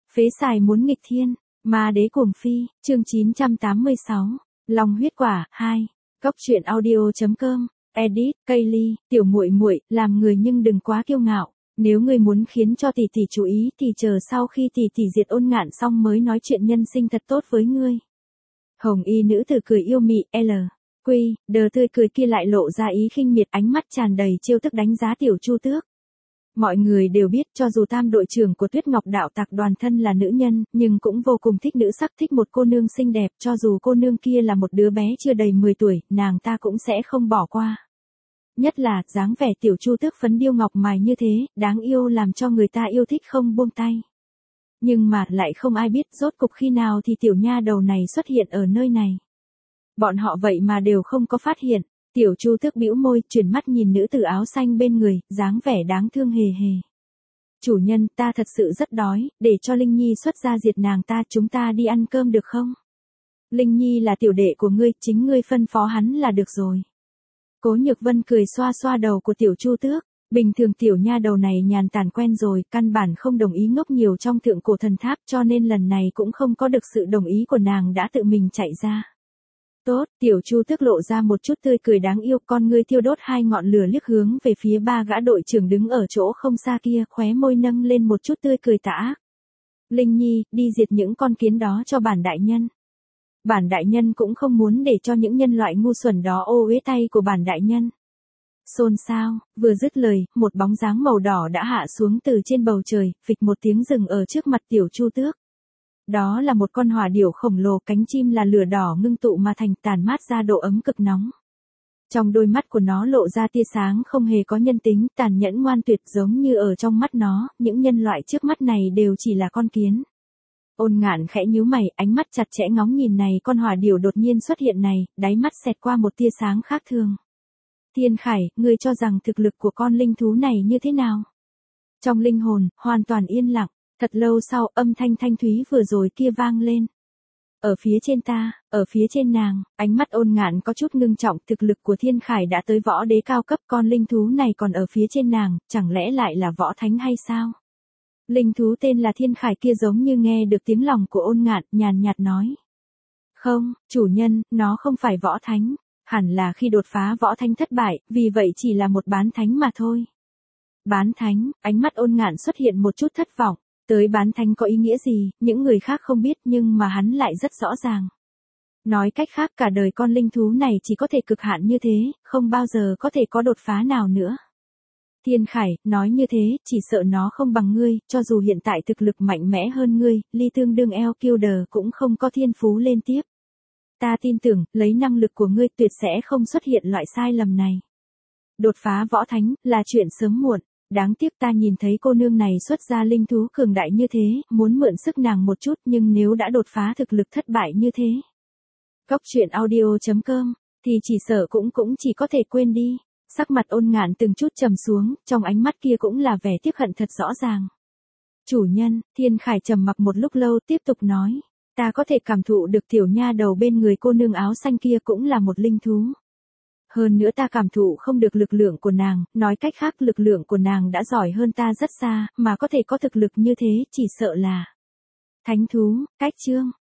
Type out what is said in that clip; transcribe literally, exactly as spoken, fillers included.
Phế xài muốn nghịch thiên, ma đế cuồng phi, chương chín trăm tám mươi sáu, Long huyết quả, hai, Cốc truyện audio.com, edit, Kaylee, tiểu muội muội, làm người nhưng đừng quá kiêu ngạo, nếu ngươi muốn khiến cho tỷ tỷ chú ý thì chờ sau khi tỷ tỷ diệt Ôn Ngạn xong mới nói chuyện nhân sinh thật tốt với ngươi. Hồng y nữ tử cười yêu mị, L. Quy, đờ tươi cười kia lại lộ ra ý khinh miệt, ánh mắt tràn đầy trêu tức đánh giá Tiểu Chu Tước. Mọi người đều biết cho dù tam đội trưởng của Tuyết Ngọc đạo tặc đoàn thân là nữ nhân, nhưng cũng vô cùng thích nữ sắc, thích một cô nương xinh đẹp, cho dù cô nương kia là một đứa bé chưa đầy mười tuổi, nàng ta cũng sẽ không bỏ qua. Nhất là, dáng vẻ Tiểu Chu Tước phấn điêu ngọc mài như thế, đáng yêu làm cho người ta yêu thích không buông tay. Nhưng mà, lại không ai biết rốt cục khi nào thì tiểu nha đầu này xuất hiện ở nơi này. Bọn họ vậy mà đều không có phát hiện. Tiểu Chu Tước bĩu môi, chuyển mắt nhìn nữ tử áo xanh bên người, dáng vẻ đáng thương hề hề. Chủ nhân, ta thật sự rất đói, để cho Linh Nhi xuất ra diệt nàng ta, chúng ta đi ăn cơm được không? Linh Nhi là tiểu đệ của ngươi, chính ngươi phân phó hắn là được rồi. Cố Nhược Vân cười xoa xoa đầu của Tiểu Chu Tước. Bình thường tiểu nha đầu này nhàn tản quen rồi, căn bản không đồng ý ngốc nhiều trong thượng cổ thần tháp, cho nên lần này cũng không có được sự đồng ý của nàng đã tự mình chạy ra. Tốt, Tiểu Chu Tước lộ ra một chút tươi cười đáng yêu, con ngươi thiêu đốt hai ngọn lửa liếc hướng về phía ba gã đội trưởng đứng ở chỗ không xa kia, khóe môi nâng lên một chút tươi cười tà ác. Linh Nhi, đi diệt những con kiến đó cho bản đại nhân. Bản đại nhân cũng không muốn để cho những nhân loại ngu xuẩn đó ô uế tay của bản đại nhân. Xôn xao, vừa dứt lời, một bóng dáng màu đỏ đã hạ xuống từ trên bầu trời, phịch một tiếng dừng ở trước mặt Tiểu Chu Tước. Đó là một con hỏa điểu khổng lồ, cánh chim là lửa đỏ ngưng tụ mà thành, tàn mát ra độ ấm cực nóng. Trong đôi mắt của nó lộ ra tia sáng không hề có nhân tính, tàn nhẫn ngoan tuyệt, giống như ở trong mắt nó, những nhân loại trước mắt này đều chỉ là con kiến. Ôn Ngạn khẽ nhíu mày, ánh mắt chặt chẽ ngóng nhìn này con hỏa điểu đột nhiên xuất hiện này, đáy mắt xẹt qua một tia sáng khác thường. Thiên Khải, ngươi cho rằng thực lực của con linh thú này như thế nào? Trong linh hồn, hoàn toàn yên lặng, thật lâu sau âm thanh thanh thúy vừa rồi kia vang lên. Ở phía trên ta, ở phía trên nàng, ánh mắt Ôn Ngạn có chút ngưng trọng, thực lực của Thiên Khải đã tới võ đế cao cấp, con linh thú này còn ở phía trên nàng, chẳng lẽ lại là võ thánh hay sao? Linh thú tên là Thiên Khải kia giống như nghe được tiếng lòng của Ôn Ngạn, nhàn nhạt nói. Không, chủ nhân, nó không phải võ thánh. Hẳn là khi đột phá võ thánh thất bại, vì vậy chỉ là một bán thánh mà thôi. Bán thánh, ánh mắt Ôn Ngạn xuất hiện một chút thất vọng, tới bán thánh có ý nghĩa gì, những người khác không biết nhưng mà hắn lại rất rõ ràng. Nói cách khác cả đời con linh thú này chỉ có thể cực hạn như thế, không bao giờ có thể có đột phá nào nữa. Thiên Khải, nói như thế, chỉ sợ nó không bằng ngươi, cho dù hiện tại thực lực mạnh mẽ hơn ngươi, ly tương đương eo kiêu đờ cũng không có thiên phú lên tiếp. Ta tin tưởng, lấy năng lực của ngươi tuyệt sẽ không xuất hiện loại sai lầm này. Đột phá võ thánh, là chuyện sớm muộn, đáng tiếc ta nhìn thấy cô nương này xuất ra linh thú cường đại như thế, muốn mượn sức nàng một chút nhưng nếu đã đột phá thực lực thất bại như thế. Cốc truyện audio.com, thì chỉ sợ cũng cũng chỉ có thể quên đi. Sắc mặt Ôn Ngạn từng chút trầm xuống, trong ánh mắt kia cũng là vẻ tiếc hận thật rõ ràng. Chủ nhân, Thiên Khải trầm mặc một lúc lâu tiếp tục nói. Ta có thể cảm thụ được tiểu nha đầu bên người cô nương áo xanh kia cũng là một linh thú. Hơn nữa ta cảm thụ không được lực lượng của nàng, nói cách khác lực lượng của nàng đã giỏi hơn ta rất xa, mà có thể có thực lực như thế chỉ sợ là thánh thú. Cách chương,